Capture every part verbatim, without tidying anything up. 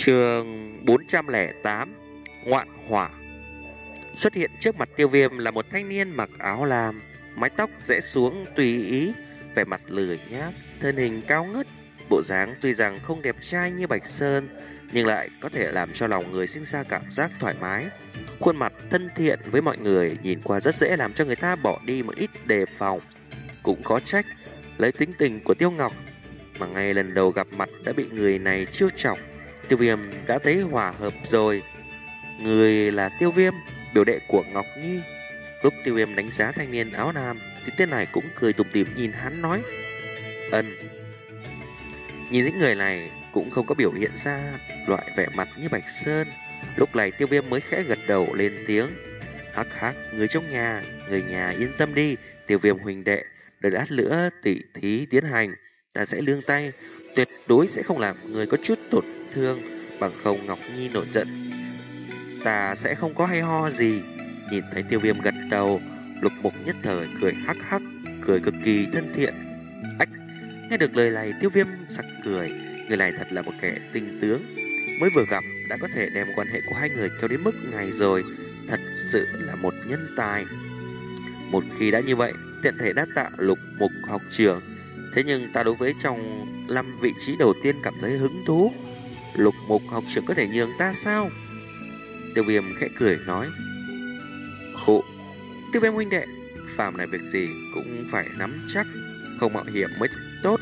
Chương bốn trăm lẻ tám Ngoạn hỏa. Xuất hiện trước mặt Tiêu Viêm là một thanh niên mặc áo lam, mái tóc rẽ xuống tùy ý, vẻ mặt lười nhác, thân hình cao ngất, bộ dáng tuy rằng không đẹp trai như Bạch Sơn, nhưng lại có thể làm cho lòng người sinh ra cảm giác thoải mái. Khuôn mặt thân thiện với mọi người, nhìn qua rất dễ làm cho người ta bỏ đi một ít đề phòng. Cũng có trách, lấy tính tình của Tiêu Ngọc mà ngay lần đầu gặp mặt đã bị người này chiêu chọc. Tiêu Viêm đã thấy hòa hợp rồi. Người là Tiêu Viêm, biểu đệ của Ngọc Nhi. Lúc Tiêu Viêm đánh giá thanh niên áo lam thì tên này cũng cười tủm tỉm nhìn hắn nói: Ân. Nhìn thấy người này cũng không có biểu hiện ra loại vẻ mặt như Bạch Sơn. Lúc này Tiêu Viêm mới khẽ gật đầu lên tiếng: Hắc hắc, người trong nhà, người nhà yên tâm đi, Tiêu Viêm huynh đệ, đợi lát nữa tỉ thí tiến hành, ta sẽ lương tay, tuyệt đối sẽ không làm người có chút tổn thương, bằng không Ngọc Nhi nổi giận ta sẽ không có hay ho gì. Nhìn thấy Tiêu Viêm gật đầu, Lục Mục nhất thời cười hắc hắc, cười cực kỳ thân thiện. Ách, nghe được lời này Tiêu Viêm sặc cười, người này thật là một kẻ tinh tướng, mới vừa gặp đã có thể đem quan hệ của hai người kéo đến mức này rồi, thật sự là một nhân tài. Một khi đã như vậy, tiện thể đa tạ Lục Mục học trưởng, thế nhưng ta đối với trong năm vị trí đầu tiên cảm thấy hứng thú. Lục Mục học trưởng có thể nhường ta sao? Tiêu Viêm khẽ cười nói. Khụ, Tiêu Viêm huynh đệ, phàm này việc gì cũng phải nắm chắc, không mạo hiểm mới tốt.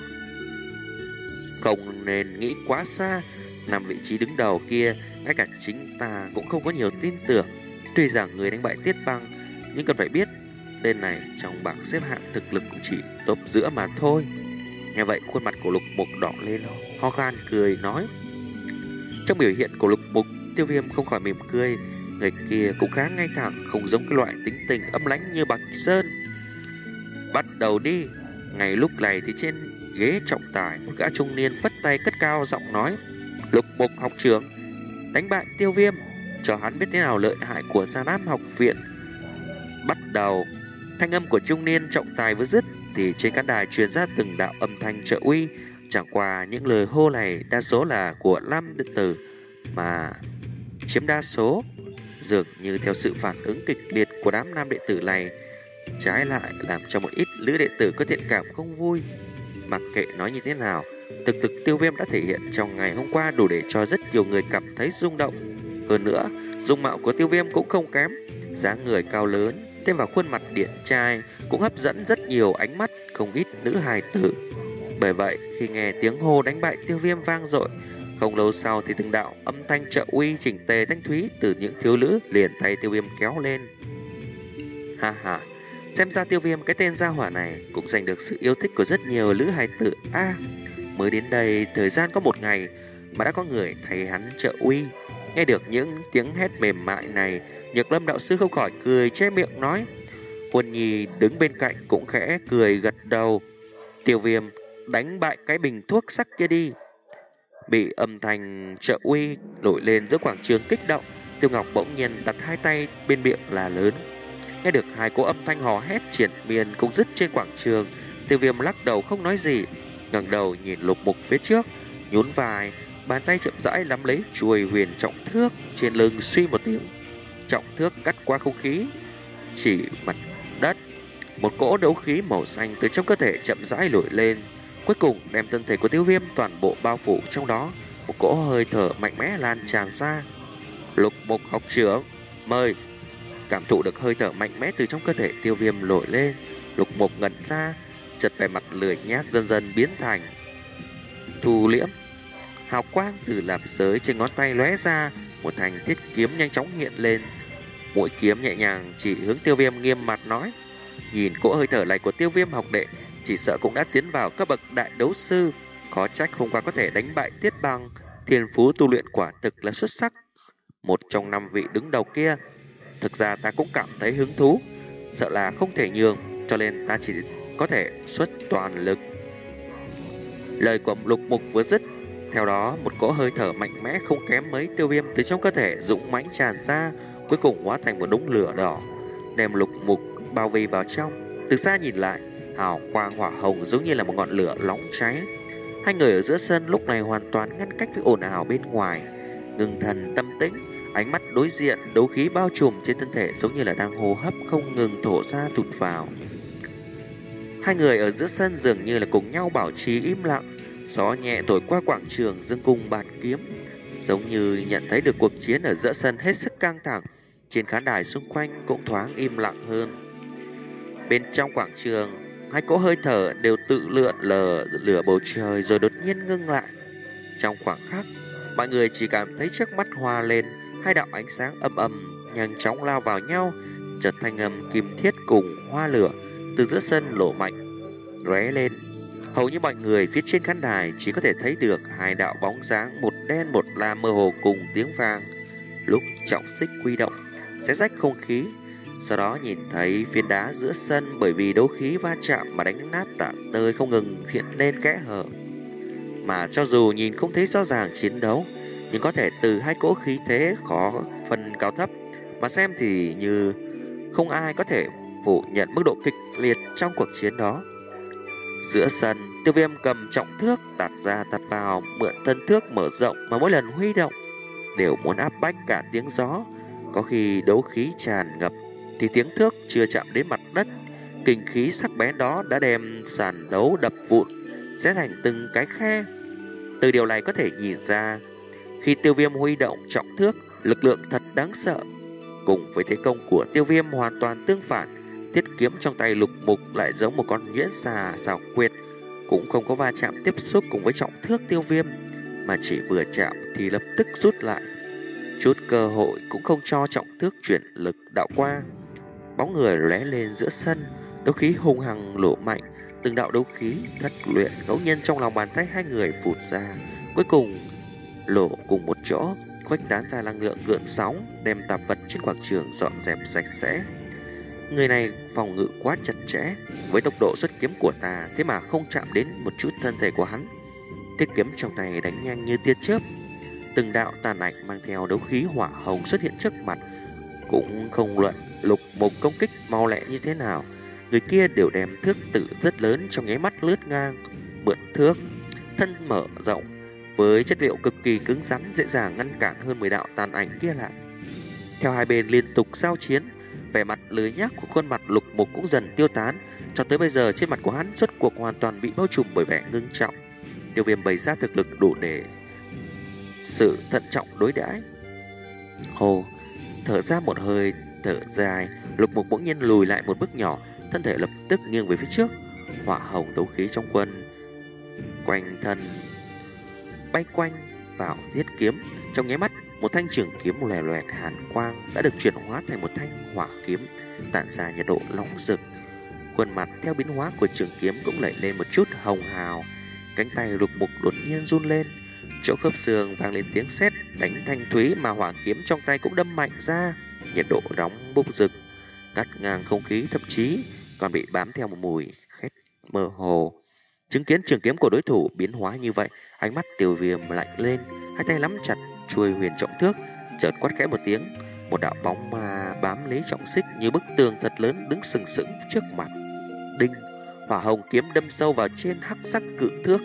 Không nên nghĩ quá xa, năm vị trí đứng đầu kia, ngay cả chính ta cũng không có nhiều tin tưởng. Tuy rằng người đánh bại Tiết Băng, nhưng cần phải biết, tên này trong bảng xếp hạng thực lực cũng chỉ top giữa mà thôi. Nghe vậy khuôn mặt của Lục Mục đỏ lên, ho khan cười nói. Trong biểu hiện của Lục Mục, Tiêu Viêm không khỏi mỉm cười. Người kia cũng khá ngay thẳng, không giống cái loại tính tình âm lãnh như Bạch Sơn. Bắt đầu đi. Ngay lúc này thì trên ghế trọng tài, một gã trung niên phất tay cất cao giọng nói: Lục Mục học trưởng, đánh bại Tiêu Viêm, cho hắn biết thế nào lợi hại của Sa Nam học viện. Bắt đầu. Thanh âm của trung niên trọng tài vừa dứt thì trên khán đài truyền ra từng đạo âm thanh trợ uy. Chẳng qua những lời hô này đa số là của nam đệ tử, mà chiếm đa số. Dường như theo sự phản ứng kịch liệt của đám nam đệ tử này, trái lại làm cho một ít nữ đệ tử có thiện cảm không vui. Mặc kệ nói như thế nào, thực lực Tiêu Viêm đã thể hiện trong ngày hôm qua đủ để cho rất nhiều người cảm thấy rung động. Hơn nữa, dung mạo của Tiêu Viêm cũng không kém, dáng người cao lớn, thêm vào khuôn mặt điển trai cũng hấp dẫn rất nhiều ánh mắt không ít nữ hài tử. Bởi vậy, khi nghe tiếng hô đánh bại Tiêu Viêm vang dội, không lâu sau thì từng đạo âm thanh trợ uy chỉnh tề thanh thúy từ những thiếu nữ liền thay Tiêu Viêm kéo lên. Ha ha, xem ra Tiêu Viêm cái tên gia hỏa này cũng giành được sự yêu thích của rất nhiều nữ hài tử. A, à, mới đến đây thời gian có một ngày mà đã có người thay hắn trợ uy. Nghe được những tiếng hét mềm mại này, Nhược Lâm đạo sư không khỏi cười che miệng nói. Huân Nhi đứng bên cạnh cũng khẽ cười gật đầu. Tiêu Viêm, đánh bại cái bình thuốc sắc kia đi. Bị âm thanh trợ uy nổi lên giữa quảng trường kích động, Tiêu Ngọc bỗng nhiên đặt hai tay bên miệng là lớn. Nghe được hai cỗ âm thanh hò hét triển miên cũng dứt trên quảng trường, Tiêu Viêm lắc đầu không nói gì, ngẩng đầu nhìn Lục Mục phía trước, nhún vai, bàn tay chậm rãi nắm lấy chuôi huyền trọng thước trên lưng, suy một tiếng, trọng thước cắt qua không khí, chỉ mặt đất. Một cỗ đấu khí màu xanh từ trong cơ thể chậm rãi nổi lên, cuối cùng đem thân thể của Tiêu Viêm toàn bộ bao phủ trong đó. Một cỗ hơi thở mạnh mẽ lan tràn ra. Lục Mục học trưởng, mời. Cảm thụ được hơi thở mạnh mẽ từ trong cơ thể Tiêu Viêm nổi lên, Lục Mục ngẩn ra, chợt vẻ mặt lười nhác dần dần biến thành thu liễm. Hào quang từ lạp giới trên ngón tay lóe ra, một thanh thiết kiếm nhanh chóng hiện lên. Mũi kiếm nhẹ nhàng chỉ hướng Tiêu Viêm, nghiêm mặt nói. Nhìn cỗ hơi thở này của Tiêu Viêm học đệ, chỉ sợ cũng đã tiến vào cấp bậc đại đấu sư. Có trách hôm qua có thể đánh bại Tiết Băng, thiên phú tu luyện quả thực là xuất sắc. Một trong năm vị đứng đầu kia. Thực ra ta cũng cảm thấy hứng thú, sợ là không thể nhường, cho nên ta chỉ có thể xuất toàn lực. Lời của Lục Mục vừa dứt, theo đó một cỗ hơi thở mạnh mẽ không kém mấy Tiêu Viêm từ trong cơ thể dũng mãnh tràn ra, cuối cùng hóa thành một đống lửa đỏ, đem Lục Mục bao vây vào trong. Từ xa nhìn lại, hào quang hỏa hồng giống như là một ngọn lửa nóng cháy. Hai người ở giữa sân lúc này hoàn toàn ngăn cách với ồn ào bên ngoài. ngưng thần tâm tĩnh, ánh mắt đối diện, đấu khí bao trùm trên thân thể giống như là đang hô hấp không ngừng thổ ra thụt vào. Hai người ở giữa sân dường như là cùng nhau bảo trì im lặng, gió nhẹ thổi qua quảng trường dương cung bạt kiếm, giống như nhận thấy được cuộc chiến ở giữa sân hết sức căng thẳng. Trên khán đài xung quanh cũng thoáng im lặng hơn. Bên trong quảng trường, hai cỗ hơi thở đều tự lượn lờ lửa bầu trời rồi đột nhiên ngưng lại. Trong khoảng khắc, mọi người chỉ cảm thấy trước mắt hoa lên, hai đạo ánh sáng âm âm nhanh chóng lao vào nhau, chợt thanh âm kim thiết cùng hoa lửa từ giữa sân lộ mạnh réo lên. Hầu như mọi người phía trên khán đài chỉ có thể thấy được hai đạo bóng dáng, một đen một lam mơ hồ cùng tiếng vang. Lúc trọng xích quy động, xé rách không khí, sau đó nhìn thấy phiến đá giữa sân bởi vì đấu khí va chạm mà đánh nát tản tơi không ngừng hiện lên kẽ hở. Mà cho dù nhìn không thấy rõ ràng chiến đấu, nhưng có thể từ hai cỗ khí thế khó phân cao thấp mà xem thì như không ai có thể phủ nhận mức độ kịch liệt trong cuộc chiến đó. Giữa sân, Tiêu Viêm cầm trọng thước tạt ra tạt vào, mượn thân thước mở rộng mà mỗi lần huy động đều muốn áp bách cả tiếng gió. Có khi đấu khí tràn ngập thì tiếng thước chưa chạm đến mặt đất, kinh khí sắc bén đó đã đem sàn đấu đập vụn, sẽ thành từng cái khe. Từ điều này có thể nhìn ra, khi Tiêu Viêm huy động trọng thước, lực lượng thật đáng sợ. Cùng với thế công của Tiêu Viêm hoàn toàn tương phản, thiết kiếm trong tay Lục Mục lại giống một con nhuyễn xà xảo quyệt, cũng không có va chạm tiếp xúc cùng với trọng thước Tiêu Viêm, mà chỉ vừa chạm thì lập tức rút lại. Chút cơ hội cũng không cho trọng thước chuyển lực đạo qua. Bóng người lóe lên giữa sân, đấu khí hung hăng lộ mạnh, từng đạo đấu khí thất luyện ngẫu nhiên trong lòng bàn tay hai người phụt ra, cuối cùng lộ cùng một chỗ, khuếch tán ra năng lượng gợn sóng, đem tạp vật trên quảng trường dọn dẹp sạch sẽ. Người này phòng ngự quá chặt chẽ, với tốc độ xuất kiếm của ta thế mà không chạm đến một chút thân thể của hắn. Thiết kiếm trong tay đánh nhanh như tia chớp, từng đạo tàn ảnh mang theo đấu khí hỏa hồng xuất hiện trước mặt. Cũng không luận Lục Mục công kích mau lẹ như thế nào, người kia đều đem thước tử rất lớn trong nháy mắt lướt ngang, mượn thước thân mở rộng với chất liệu cực kỳ cứng rắn, dễ dàng ngăn cản hơn mười đạo tàn ảnh kia lại. Theo hai bên liên tục giao chiến, vẻ mặt lười nhác của khuôn mặt Lục Mục cũng dần tiêu tán, cho tới bây giờ trên mặt của hắn rốt cuộc hoàn toàn bị bao trùm bởi vẻ ngưng trọng. Tiêu Viêm bày ra thực lực đủ để sự thận trọng đối đãi. Hồ thở ra một hơi thở dài, Lục Mục bỗng nhiên lùi lại một bước nhỏ, thân thể lập tức nghiêng về phía trước. Hỏa hồng đấu khí trong quân quanh thân bay quanh vào thiết kiếm, trong nháy mắt một thanh trường kiếm lòe loẹt hàn quang đã được chuyển hóa thành một thanh hỏa kiếm, tản ra nhiệt độ nóng rực. Khuôn mặt theo biến hóa của trường kiếm cũng nảy lên một chút hồng hào, cánh tay Lục Mục đột nhiên run lên, chỗ khớp xương vang lên tiếng sét đánh thanh thúy, mà hỏa kiếm trong tay cũng đâm mạnh ra, nhiệt độ nóng bốc rực, cắt ngang không khí, thậm chí còn bị bám theo một mùi khét mơ hồ. Chứng kiến trường kiếm của đối thủ biến hóa như vậy, ánh mắt Tiêu Viêm lạnh lên, hai tay nắm chặt chuôi huyền trọng thước, chợt quát khẽ một tiếng, một đạo bóng ma bám lấy trọng xích như bức tường thật lớn đứng sừng sững trước mặt. Đinh, hỏa hồng kiếm đâm sâu vào trên hắc sắc cự thước.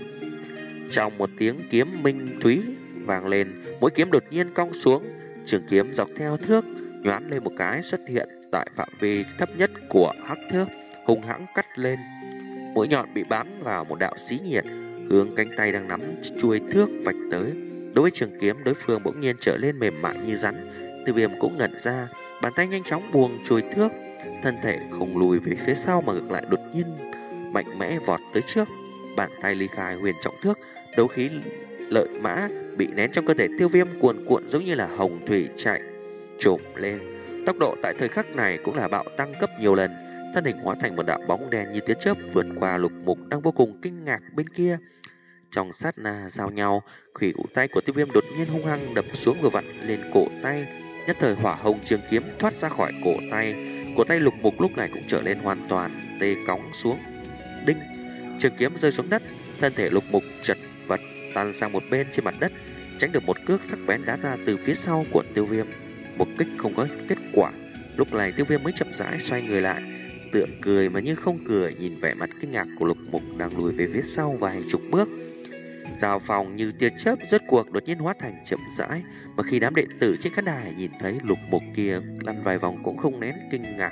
Trong một tiếng kiếm minh thúy vang lên, mũi kiếm đột nhiên cong xuống, trường kiếm dọc theo thước nhoáng lên một cái, xuất hiện tại phạm vi thấp nhất của hắc thước, hung hãng cắt lên. Mũi nhọn bị bám vào một đạo xí nhiệt, hướng cánh tay đang nắm chuôi thước vạch tới. Đối với trường kiếm, đối phương bỗng nhiên trở lên mềm mại như rắn. Tiêu Viêm cũng ngẩn ra, bàn tay nhanh chóng buông chuôi thước, thân thể không lùi về phía sau mà ngược lại đột nhiên mạnh mẽ vọt tới trước. Bàn tay ly khai huyền trọng thước, đấu khí lợi mã bị nén trong cơ thể Tiêu Viêm cuồn cuộn giống như là hồng thủy chạy trộm lên. Tốc độ tại thời khắc này cũng là bạo tăng gấp nhiều lần, thân hình hóa thành một đạo bóng đen như tia chớp vượt qua Lục Mục đang vô cùng kinh ngạc bên kia. Trong sát na giao nhau, khuỷu tay của Tiêu Viêm đột nhiên hung hăng đập xuống vừa vặn lên cổ tay. Nhất thời hỏa hồng trường kiếm thoát ra khỏi cổ tay, cổ tay Lục Mục lúc này cũng trở lên hoàn toàn tê cóng xuống. Đinh, trường kiếm rơi xuống đất, thân thể Lục Mục chật vật tan sang một bên trên mặt đất, tránh được một cước sắc bén đá ra từ phía sau của Tiêu Viêm. Một kích không có kết quả, lúc này Tiêu Viêm mới chậm rãi xoay người lại, tựa cười mà như không cười nhìn vẻ mặt kinh ngạc của Lục Mục đang lùi về phía sau vài chục bước. Giao phòng như tia chớp rốt cuộc đột nhiên hóa thành chậm rãi, mà khi đám đệ tử trên khán đài nhìn thấy Lục Mục kia lăn vài vòng cũng không nén kinh ngạc.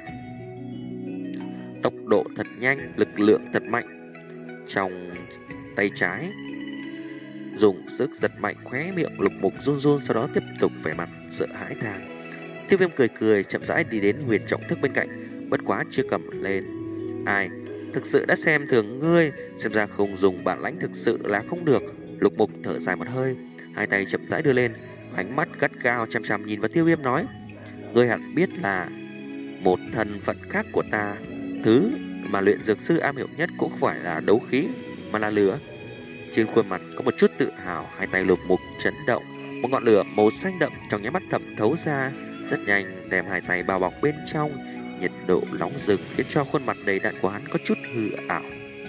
Tốc độ thật nhanh, lực lượng thật mạnh. Trong tay trái dùng sức giật mạnh, khóe miệng Lục Mục run run, sau đó tiếp tục vẻ mặt sợ hãi than. Tiêu Viêm cười cười chậm rãi đi đến huyền trọng thức bên cạnh, bất quá chưa cầm lên. Ai, thực sự đã xem thường ngươi, xem ra không dùng bản lãnh thực sự là không được. Lục Mục thở dài một hơi, hai tay chậm rãi đưa lên, ánh mắt gắt gao chăm chăm nhìn vào Tiêu Viêm nói: ngươi hẳn biết là một thân phận khác của ta, thứ mà luyện dược sư am hiểu nhất cũng không phải là đấu khí mà là lửa. Trên khuôn mặt có một chút tự hào, hai tay Lục Mục chấn động, một ngọn lửa màu xanh đậm trong nháy mắt thẩm thấu ra, rất nhanh đem hai tay bao bọc bên trong. Nhiệt độ nóng rực khiến cho khuôn mặt đầy đặn của hắn có chút hư ảo.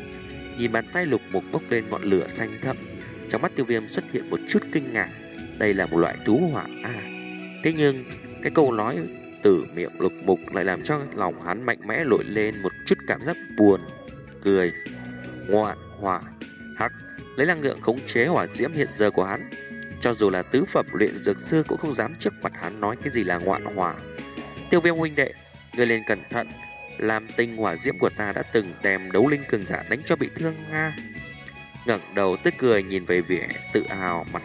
Nhìn bàn tay Lục Mục bốc lên ngọn lửa xanh thẫm, trong mắt Tiêu Viêm xuất hiện một chút kinh ngạc. Đây là một loại thú hỏa à? Thế nhưng cái câu nói từ miệng Lục Mục lại làm cho lòng hắn mạnh mẽ nổi lên một chút cảm giác buồn cười. Ngoạn hỏa hắc, lấy năng lượng khống chế hỏa diễm hiện giờ của hắn, cho dù là tứ phẩm luyện dược sư cũng không dám trước mặt hắn nói cái gì là ngoạn hỏa. Tiêu Viêm huynh đệ, ngươi lên cẩn thận, làm tinh hỏa diễm của ta đã từng đem đấu linh cường giả đánh cho bị thương nga. Ngẩng đầu tức cười nhìn về vẻ tự hào mặt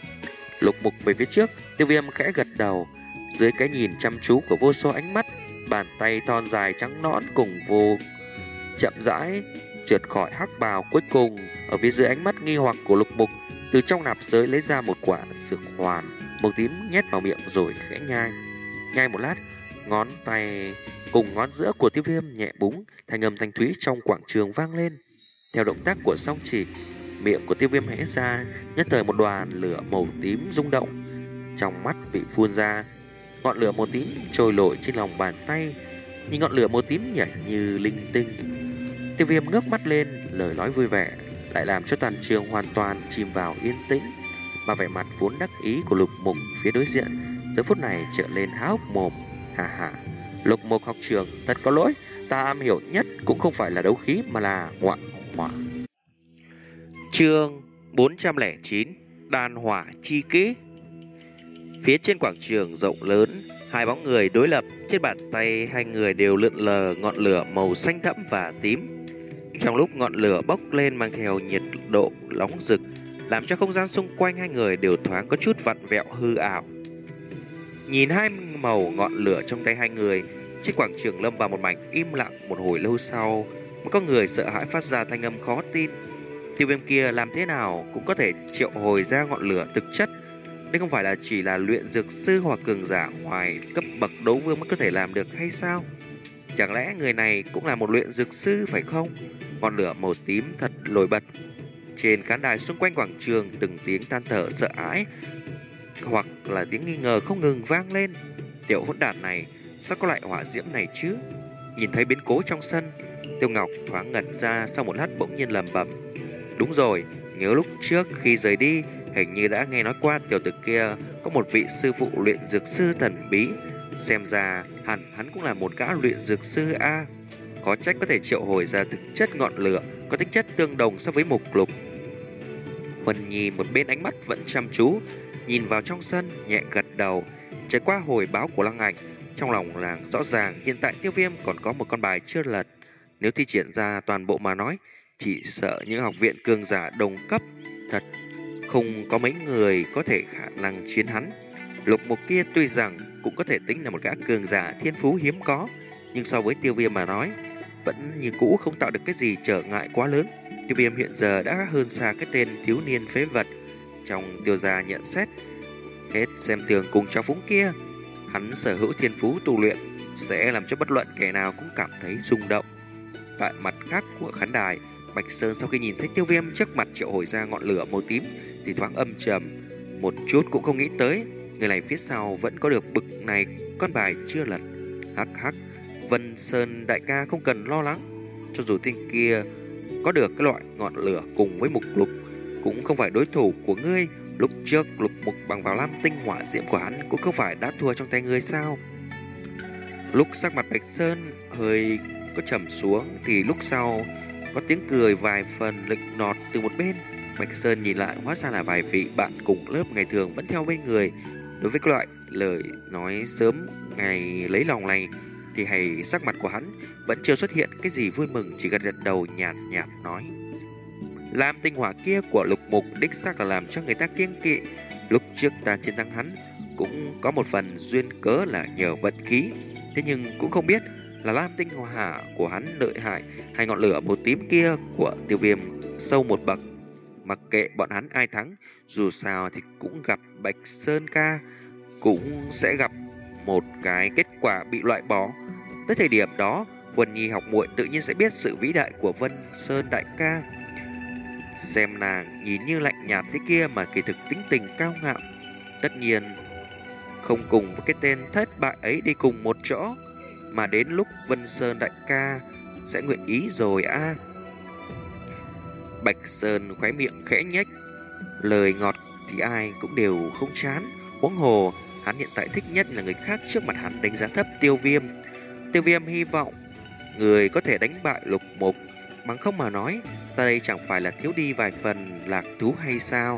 Lục Mục về phía trước, Tiêu Viêm khẽ gật đầu. Dưới cái nhìn chăm chú của vô số ánh mắt, bàn tay thon dài trắng nõn cùng vô chậm rãi trượt khỏi hắc bào. Cuối cùng ở phía dưới ánh mắt nghi hoặc của Lục Mục, từ trong nạp giới lấy ra một quả dược hoàn màu tím nhét vào miệng rồi khẽ nhai. Nhai một lát, ngón tay cùng ngón giữa của Tiêu Viêm nhẹ búng, thanh âm thanh thúy trong quảng trường vang lên. Theo động tác của song chỉ, miệng của Tiêu Viêm hé ra, nhất thời một đoàn lửa màu tím rung động, trong mắt bị phun ra. Ngọn lửa màu tím trôi nổi trên lòng bàn tay, nhìn ngọn lửa màu tím nhảy như linh tinh. Tiêu Viêm ngước mắt lên, lời nói vui vẻ lại làm cho toàn trường hoàn toàn chìm vào yên tĩnh, mà vẻ mặt vốn đắc ý của Lục Mục phía đối diện giờ phút này trở lên há hốc mồm. Hà hà, Lục Mục học trưởng thật có lỗi, ta am hiểu nhất cũng không phải là đấu khí mà là ngoạn hỏa. Chương bốn trăm lẻ chín, đan hỏa chi kỹ. Phía trên quảng trường rộng lớn, hai bóng người đối lập, trên bàn tay hai người đều lượn lờ ngọn lửa màu xanh thẫm và tím. Trong lúc ngọn lửa bốc lên mang theo nhiệt độ nóng rực, làm cho không gian xung quanh hai người đều thoáng có chút vặn vẹo hư ảo. Nhìn hai màu ngọn lửa trong tay hai người, trên quảng trường lâm vào một mảnh im lặng. Một hồi lâu sau, một con người sợ hãi phát ra thanh âm khó tin. Tiêu Viêm kia làm thế nào cũng có thể triệu hồi ra ngọn lửa thực chất. Đây không phải là chỉ là luyện dược sư hoặc cường giả ngoài cấp bậc đấu vương mới có thể làm được hay sao? Chẳng lẽ người này cũng là một luyện dược sư phải không? Ngọn lửa màu tím thật nổi bật. Trên khán đài xung quanh quảng trường, từng tiếng than thở sợ hãi hoặc là tiếng nghi ngờ không ngừng vang lên. Tiểu hỗn đản này sao có loại hỏa diễm này chứ? Nhìn thấy biến cố trong sân, Tiêu Ngọc thoáng ngẩn ra, sau một lát bỗng nhiên lẩm bẩm: đúng rồi, nhớ lúc trước khi rời đi, hình như đã nghe nói qua tiểu tử kia có một vị sư phụ luyện dược sư thần bí. Xem ra hẳn hắn cũng là một gã luyện dược sư a. À. Có trách có thể triệu hồi ra thực chất ngọn lửa có tính chất tương đồng so với mục lục. Vân Nhi một bên ánh mắt vẫn chăm chú nhìn vào trong sân, nhẹ gật đầu. Trải qua hồi báo của Lăng Ảnh, trong lòng làng rõ ràng hiện tại Tiêu Viêm còn có một con bài chưa lật. Nếu thi triển ra toàn bộ mà nói, chỉ sợ những học viện cường giả đồng cấp thật không có mấy người có thể khả năng chiến hắn. Lục Mục kia tuy rằng cũng có thể tính là một gã cường giả thiên phú hiếm có, nhưng so với Tiêu Viêm mà nói, vẫn như cũ không tạo được cái gì trở ngại quá lớn. Tiêu Viêm hiện giờ đã hơn xa cái tên thiếu niên phế vật trong Tiêu gia nhận xét. Hết xem thường cùng trào phúng kia, hắn sở hữu thiên phú tu luyện sẽ làm cho bất luận kẻ nào cũng cảm thấy rung động. Tại mặt khác của khán đài, Bạch Sơn sau khi nhìn thấy Tiêu Viêm trước mặt triệu hồi ra ngọn lửa màu tím thì thoáng âm trầm, một chút cũng không nghĩ tới người này phía sau vẫn có được bực này con bài chưa lật. Hắc hắc, Vân Sơn đại ca không cần lo lắng, cho dù tên kia có được cái loại ngọn lửa cùng với mục lục cũng không phải đối thủ của ngươi. Lúc trước Lục Mục bằng vào lam tinh hỏa diễm của hắn cũng không phải đã thua trong tay ngươi sao? Lúc sắc mặt Bạch Sơn hơi có trầm xuống thì lúc sau có tiếng cười vài phần lịnh nọt từ một bên. Bạch Sơn nhìn lại hóa ra là vài vị bạn cùng lớp ngày thường vẫn theo bên người. Đối với cái loại lời nói sớm ngày lấy lòng này thì hay sắc mặt của hắn vẫn chưa xuất hiện cái gì vui mừng, chỉ gật gật đầu nhạt nhạt nói: Lam tinh hỏa kia của Lục Mục đích xác là làm cho người ta kiêng kỵ. Lúc trước ta chiến thắng hắn cũng có một phần duyên cớ là nhờ vận khí, thế nhưng cũng không biết là lam tinh hỏa của hắn lợi hại hay ngọn lửa màu tím kia của Tiêu Viêm sâu một bậc. Mặc kệ bọn hắn ai thắng, dù sao thì cũng gặp Bạch Sơn ca, cũng sẽ gặp một cái kết quả bị loại bỏ. Tới thời điểm đó, Vân Nhi học muội tự nhiên sẽ biết sự vĩ đại của Vân Sơn đại ca. Xem nàng nhìn như lạnh nhạt thế kia mà kỳ thực tính tình cao ngạo, tất nhiên không cùng với cái tên thất bại ấy đi cùng một chỗ. Mà đến lúc Vân Sơn đại ca sẽ nguyện ý rồi a à. Bạch Sơn khóe miệng khẽ nhếch, lời ngọt thì ai cũng đều không chán. Huống hồ hắn hiện tại thích nhất là người khác trước mặt hắn đánh giá thấp Tiêu Viêm. Tiêu Viêm hy vọng người có thể đánh bại Lục Mục, bằng không mà nói ta đây chẳng phải là thiếu đi vài phần lạc thú hay sao?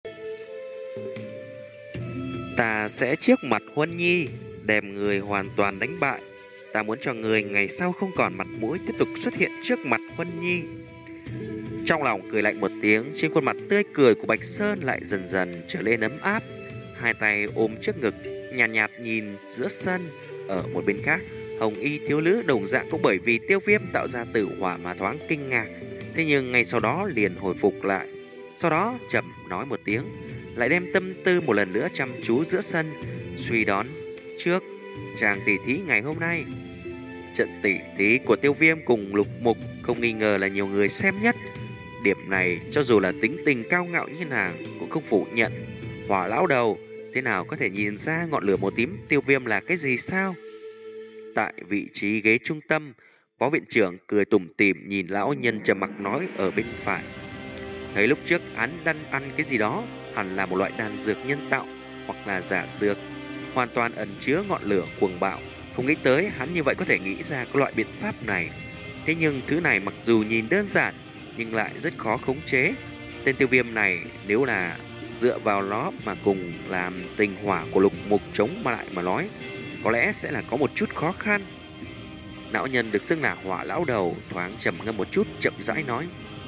Ta sẽ trước mặt Huân Nhi đem người hoàn toàn đánh bại. Ta muốn cho người ngày sau không còn mặt mũi tiếp tục xuất hiện trước mặt Huân Nhi. Trong lòng cười lạnh một tiếng, trên khuôn mặt tươi cười của Bạch Sơn lại dần dần trở lên ấm áp. Hai tay ôm trước ngực, nhàn nhạt, nhạt nhìn giữa sân. Ở một bên khác, Hồng Y thiếu nữ đồng dạng cũng bởi vì Tiêu Viêm tạo ra tử hỏa mà thoáng kinh ngạc, thế nhưng ngay sau đó liền hồi phục lại. Sau đó chậm nói một tiếng, lại đem tâm tư một lần nữa chăm chú giữa sân, suy đoán trước chàng tỷ thí ngày hôm nay. Trận tỷ thí của Tiêu Viêm cùng Lục Mục không nghi ngờ là nhiều người xem nhất. Điểm này cho dù là tính tình cao ngạo như nàng cũng không phủ nhận. Hỏa lão đầu thế nào có thể nhìn ra ngọn lửa màu tím Tiêu Viêm là cái gì sao? Tại vị trí ghế trung tâm, phó viện trưởng cười tủm tỉm nhìn lão nhân trầm mặc nói ở bên phải. Thấy lúc trước hắn đang ăn cái gì đó, hẳn là một loại đan dược nhân tạo hoặc là giả dược, hoàn toàn ẩn chứa ngọn lửa cuồng bạo. Không nghĩ tới hắn như vậy có thể nghĩ ra cái loại biện pháp này. Thế nhưng thứ này mặc dù nhìn đơn giản nhưng lại rất khó khống chế. Tên Tiêu Viêm này nếu là dựa vào nó mà cùng làm tình hỏa của Lục Mục chống mà lại mà nói, có lẽ sẽ là có một chút khó khăn. Lão nhân được xưng là Hỏa lão đầu thoáng trầm ngâm một chút, chậm rãi nói: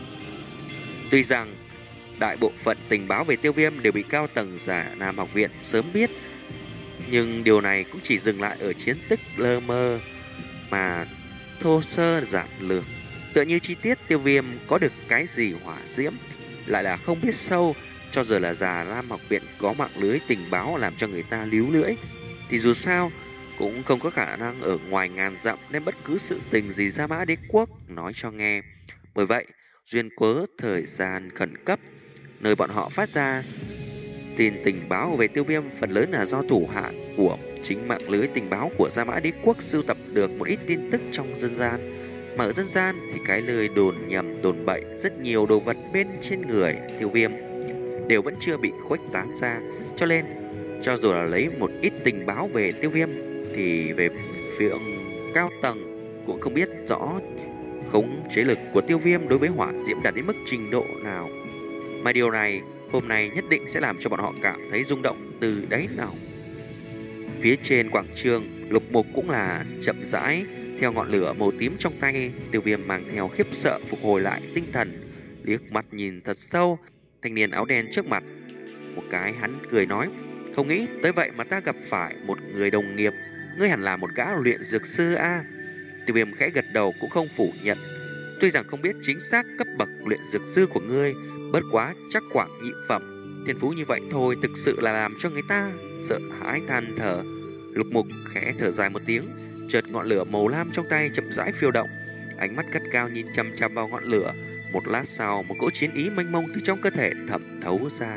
Tuy rằng đại bộ phận tình báo về Tiêu Viêm đều bị cao tầng giả Nam học viện sớm biết, nhưng điều này cũng chỉ dừng lại ở chiến tích lơ mơ mà thô sơ giản lược. Tựa như chi tiết Tiêu Viêm có được cái gì hỏa diễm lại là không biết sâu. Cho dù là già Lam học viện có mạng lưới tình báo làm cho người ta líu lưỡi, thì dù sao cũng không có khả năng ở ngoài ngàn dặm nên bất cứ sự tình gì Gia Mã Đế Quốc nói cho nghe. Bởi vậy, duyên cớ thời gian khẩn cấp, nơi bọn họ phát ra tin tình báo về Tiêu Viêm phần lớn là do thủ hạ của chính mạng lưới tình báo của Gia Mã Đế Quốc sưu tập được một ít tin tức trong dân gian. Mà ở dân gian thì cái lời đồn nhầm đồn bậy rất nhiều đồ vật bên trên người Tiêu Viêm đều vẫn chưa bị khuếch tán ra, cho nên cho dù là lấy một ít tình báo về Tiêu Viêm thì về phía cao tầng cũng không biết rõ khống chế lực của Tiêu Viêm đối với hỏa diễm đạt đến mức trình độ nào. Mà điều này hôm nay nhất định sẽ làm cho bọn họ cảm thấy rung động từ đáy lòng. Phía trên quảng trường, Lục Mục cũng là chậm rãi theo ngọn lửa màu tím trong tay. Tiêu Viêm mang theo khiếp sợ phục hồi lại tinh thần, liếc mắt nhìn thật sâu thanh niên áo đen trước mặt. Một cái hắn cười nói: Không nghĩ tới vậy mà ta gặp phải một người đồng nghiệp. Ngươi hẳn là một gã luyện dược sư a à? Tiêu Viêm khẽ gật đầu cũng không phủ nhận. Tuy rằng không biết chính xác cấp bậc luyện dược sư của ngươi, bất quá chắc khoảng nhị phẩm. Thiên phú như vậy thôi thực sự là làm cho người ta sợ hãi than thở. Lục Mục khẽ thở dài một tiếng, chợt ngọn lửa màu lam trong tay chậm rãi phiêu động, ánh mắt gắt cao nhìn chăm chăm vào ngọn lửa. Một lát sau, một cỗ chiến ý mênh mông từ trong cơ thể thẩm thấu ra.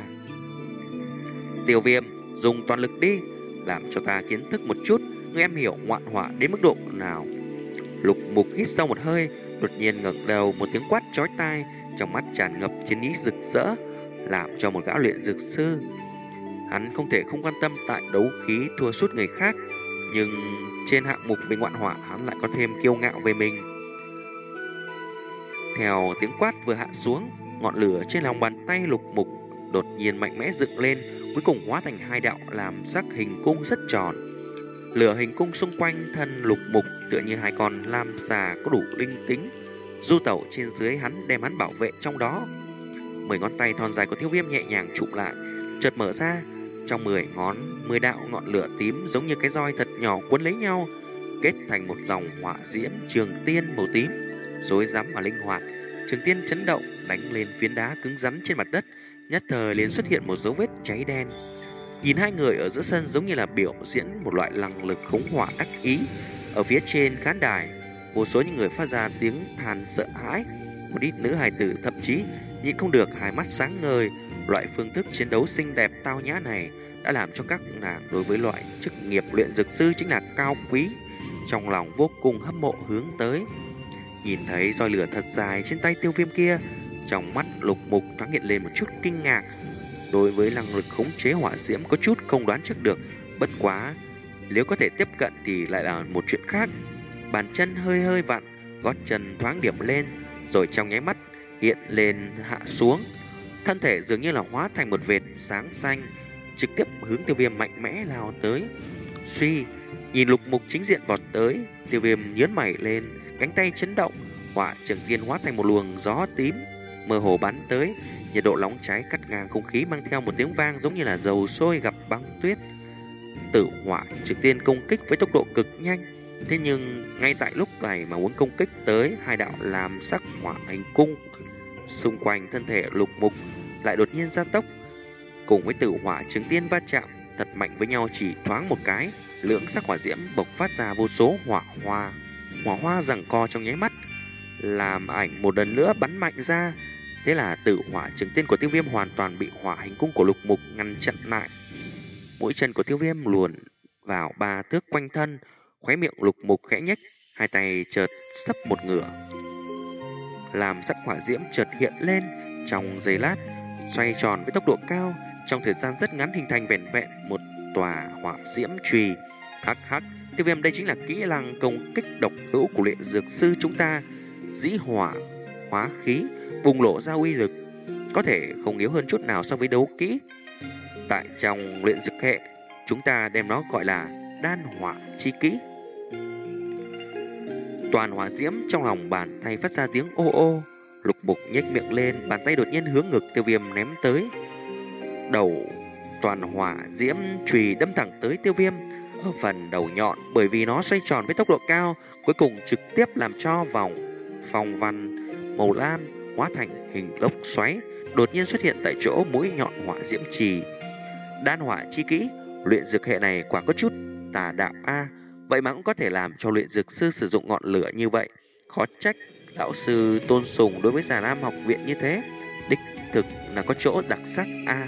Tiêu Viêm, dùng toàn lực đi, làm cho ta kiến thức một chút ngươi em hiểu ngoạn hỏa đến mức độ nào. Lục Mục hít sâu một hơi, đột nhiên ngẩng đầu, một tiếng quát chói tai, trong mắt tràn ngập chiến ý rực rỡ, làm cho một gã luyện dược sư hắn không thể không quan tâm tại đấu khí thua sút người khác, nhưng trên hạng mục về ngoạn hỏa hắn lại có thêm kiêu ngạo về mình. Theo tiếng quát vừa hạ xuống, ngọn lửa trên lòng bàn tay Lục Mục đột nhiên mạnh mẽ dựng lên, cuối cùng hóa thành hai đạo làm sắc hình cung rất tròn. Lửa hình cung xung quanh thân Lục Mục tựa như hai con lam xà có đủ linh tính, du tẩu trên dưới hắn, đem hắn bảo vệ trong đó. Mười ngón tay thon dài của Tiêu Viêm nhẹ nhàng chụm lại, chợt mở ra, trong mười ngón mười đạo ngọn lửa tím giống như cái roi thật nhỏ quấn lấy nhau, kết thành một dòng hỏa diễm trường tiên màu tím, rối rắm mà linh hoạt. Trường tiên chấn động, đánh lên phiến đá cứng rắn trên mặt đất, nhất thời liền xuất hiện một dấu vết cháy đen. Nhìn hai người ở giữa sân giống như là biểu diễn một loại năng lực khống hỏa đắc ý. Ở phía trên khán đài, vô số những người phát ra tiếng than sợ hãi, một ít nữ hài tử thậm chí nhịn không được hai mắt sáng ngời. Loại phương thức chiến đấu xinh đẹp tao nhã này đã làm cho các nàng đối với loại chức nghiệp luyện dược sư chính là cao quý, trong lòng vô cùng hâm mộ hướng tới. Nhìn thấy roi lửa thật dài trên tay Tiêu Viêm kia, trong mắt Lục Mục thoáng hiện lên một chút kinh ngạc. Đối với năng lực khống chế hỏa diễm có chút không đoán trước được, bất quá nếu có thể tiếp cận thì lại là một chuyện khác. Bàn chân hơi hơi vặn, gót chân thoáng điểm lên, rồi trong nháy mắt hiện lên hạ xuống. Thân thể dường như là hóa thành một vệt sáng xanh, trực tiếp hướng Tiêu Viêm mạnh mẽ lao tới. Suy, nhìn Lục Mục chính diện vọt tới, Tiêu Viêm nhớn mày lên, cánh tay chấn động, hỏa trường tiên hóa thành một luồng gió tím mơ hồ bắn tới, nhiệt độ nóng cháy cắt ngang không khí, mang theo một tiếng vang giống như là dầu sôi gặp băng tuyết. Tử hỏa trường tiên công kích với tốc độ cực nhanh, thế nhưng ngay tại lúc này mà muốn công kích tới hai đạo làm sắc hỏa hình cung, xung quanh thân thể Lục Mục lại đột nhiên gia tốc, cùng với tử hỏa trường tiên va chạm thật mạnh với nhau chỉ thoáng một cái, lưỡng sắc hỏa diễm bộc phát ra vô số hỏa hoa. Hỏa hoa giằng co trong nháy mắt, làm ảnh một lần nữa bắn mạnh ra. Thế là tử hỏa trường tiên của Tiêu Viêm hoàn toàn bị hỏa hình cung của Lục Mục ngăn chặn lại. Mũi chân của Tiêu Viêm luồn vào ba thước quanh thân, khóe miệng Lục Mục khẽ nhếch, hai tay chợt sấp một ngửa, làm sắc hỏa diễm chợt hiện lên trong giây lát, xoay tròn với tốc độ cao, trong thời gian rất ngắn hình thành vẹn vẹn một tòa hỏa diễm chùy. Hắc hắc, Tiêu Viêm đây chính là kỹ năng công kích độc hữu của luyện dược sư chúng ta, dĩ hỏa hóa khí, bùng lộ ra uy lực có thể không yếu hơn chút nào so với đấu kỹ. Tại trong luyện dược hệ, chúng ta đem nó gọi là đan hỏa chi kỹ. Toàn hỏa diễm trong lòng bàn tay phát ra tiếng ô ô. Lục Mục nhếch miệng lên, bàn tay đột nhiên hướng ngực Tiêu Viêm ném tới. Đầu toàn hỏa diễm chùy đâm thẳng tới Tiêu Viêm. Ở phần đầu nhọn, bởi vì nó xoay tròn với tốc độ cao, cuối cùng trực tiếp làm cho vòng phong văn màu lam hóa thành hình lốc xoáy, đột nhiên xuất hiện tại chỗ mũi nhọn hỏa diễm trì. Đan hỏa chi kỹ, luyện dược hệ này quả có chút tà đạo a, vậy mà cũng có thể làm cho luyện dược sư sử dụng ngọn lửa như vậy. Khó trách đạo sư tôn sùng đối với Già Lam học viện như thế, đích thực là có chỗ đặc sắc a.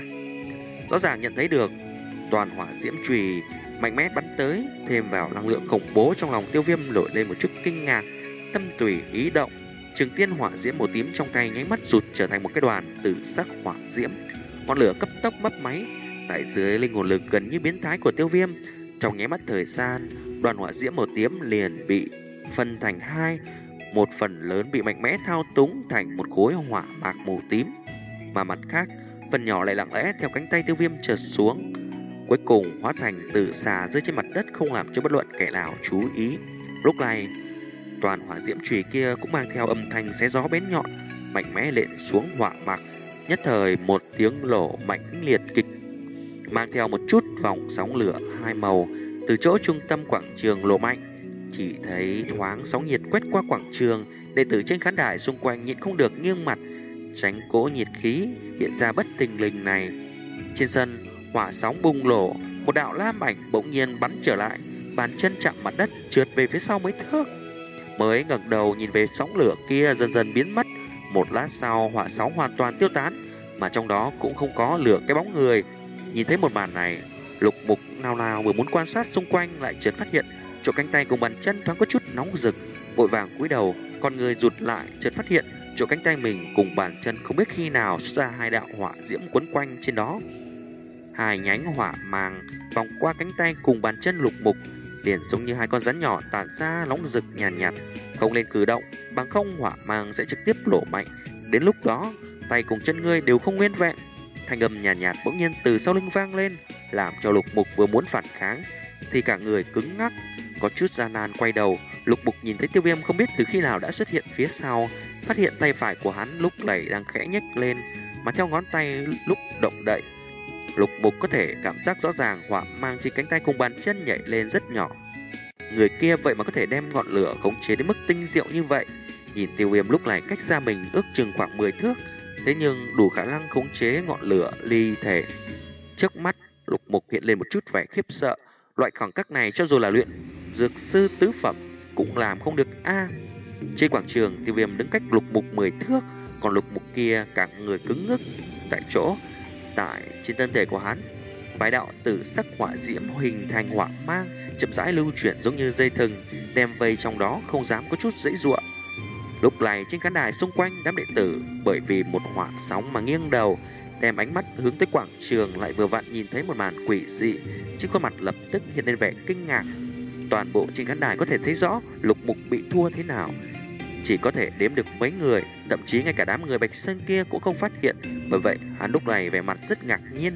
Rõ ràng nhận thấy được toàn hỏa diễm chùy mạnh mẽ bắn tới, thêm vào năng lượng khủng bố, trong lòng Tiêu Viêm nổi lên một chút kinh ngạc, tâm tùy ý động. Trường tiên hỏa diễm màu tím trong tay nháy mắt rụt trở thành một cái đoàn tử sắc hỏa diễm, ngọn lửa cấp tốc mấp máy tại dưới linh hồn lực gần như biến thái của Tiêu Viêm. Trong nháy mắt thời gian, đoàn hỏa diễm màu tím liền bị phân thành hai, một phần lớn bị mạnh mẽ thao túng thành một khối hỏa mạc màu tím, mà mặt khác phần nhỏ lại lặng lẽ theo cánh tay Tiêu Viêm trượt xuống, cuối cùng hóa thành tử xà rơi trên mặt đất, không làm cho bất luận kẻ nào chú ý. Lúc này toàn hỏa diễm chùy kia cũng mang theo âm thanh xé gió bén nhọn, mạnh mẽ lện xuống hỏa mạc. Nhất thời một tiếng nổ mạnh liệt kịch, mang theo một chút vòng sóng lửa hai màu từ chỗ trung tâm quảng trường lộ mạnh. Chỉ thấy thoáng sóng nhiệt quét qua quảng trường, đệ tử trên khán đài xung quanh nhịn không được nghiêng mặt tránh cỗ nhiệt khí hiện ra bất thình lình này. Trên sân hỏa sóng bùng nổ, một đạo lam ảnh bỗng nhiên bắn trở lại, bàn chân chạm mặt đất, trượt về phía sau mấy thước. Mới ngẩng đầu nhìn về sóng lửa kia dần dần biến mất. Một lát sau hỏa sóng hoàn toàn tiêu tán, mà trong đó cũng không có lửa cái bóng người. Nhìn thấy một màn này, Lục Mục nào nào vừa muốn quan sát xung quanh, lại chợt phát hiện chỗ cánh tay cùng bàn chân thoáng có chút nóng rực, vội vàng cúi đầu, con người rụt lại, chợt phát hiện chỗ cánh tay mình cùng bàn chân không biết khi nào xuất ra hai đạo hỏa diễm quấn quanh trên đó. Hai nhánh hỏa màng vòng qua cánh tay cùng bàn chân Lục Mục, liền giống như hai con rắn nhỏ tản ra nóng rực nhàn nhạt, nhạt, không lên cử động, bằng không hỏa màng sẽ trực tiếp nổ mạnh. Đến lúc đó tay cùng chân ngươi đều không nguyên vẹn. Thanh âm nhàn nhạt, nhạt bỗng nhiên từ sau lưng vang lên, làm cho Lục Mục vừa muốn phản kháng thì cả người cứng ngắc, có chút gian nan quay đầu. Lục Mục nhìn thấy Tiêu Viêm không biết từ khi nào đã xuất hiện phía sau, phát hiện tay phải của hắn lúc này đang khẽ nhếch lên, mà theo ngón tay lúc động đậy, Lục Mục có thể cảm giác rõ ràng hỏa mang trên cánh tay cùng bàn chân nhảy lên rất nhỏ. Người kia vậy mà có thể đem ngọn lửa khống chế đến mức tinh diệu như vậy. Nhìn Tiêu Viêm lúc này cách xa mình ước chừng khoảng mười thước, thế nhưng đủ khả năng khống chế ngọn lửa ly thể. Trước mắt Lục Mục hiện lên một chút vẻ khiếp sợ. Loại khoảng cách này cho dù là luyện dược sư tứ phẩm cũng làm không được a. À, trên quảng trường, Tiêu Viêm đứng cách Lục Mục mười thước, còn Lục Mục kia cả người cứng ngắc tại chỗ. Tại trên thân thể của hắn, vài đạo tử sắc hỏa diễm hình thành hỏa mang chậm rãi lưu chuyển giống như dây thừng, đem vây trong đó không dám có chút giãy giụa. Lúc này trên khán đài xung quanh, đám đệ tử bởi vì một hỏa sóng mà nghiêng đầu, đem ánh mắt hướng tới quảng trường, lại vừa vặn nhìn thấy một màn quỷ dị, trên khuôn mặt lập tức hiện lên vẻ kinh ngạc. Toàn bộ trên khán đài có thể thấy rõ Lục Mục bị thua thế nào, chỉ có thể đếm được mấy người, thậm chí ngay cả đám người Bạch Sơn kia cũng không phát hiện. Bởi vậy hắn lúc này vẻ mặt rất ngạc nhiên.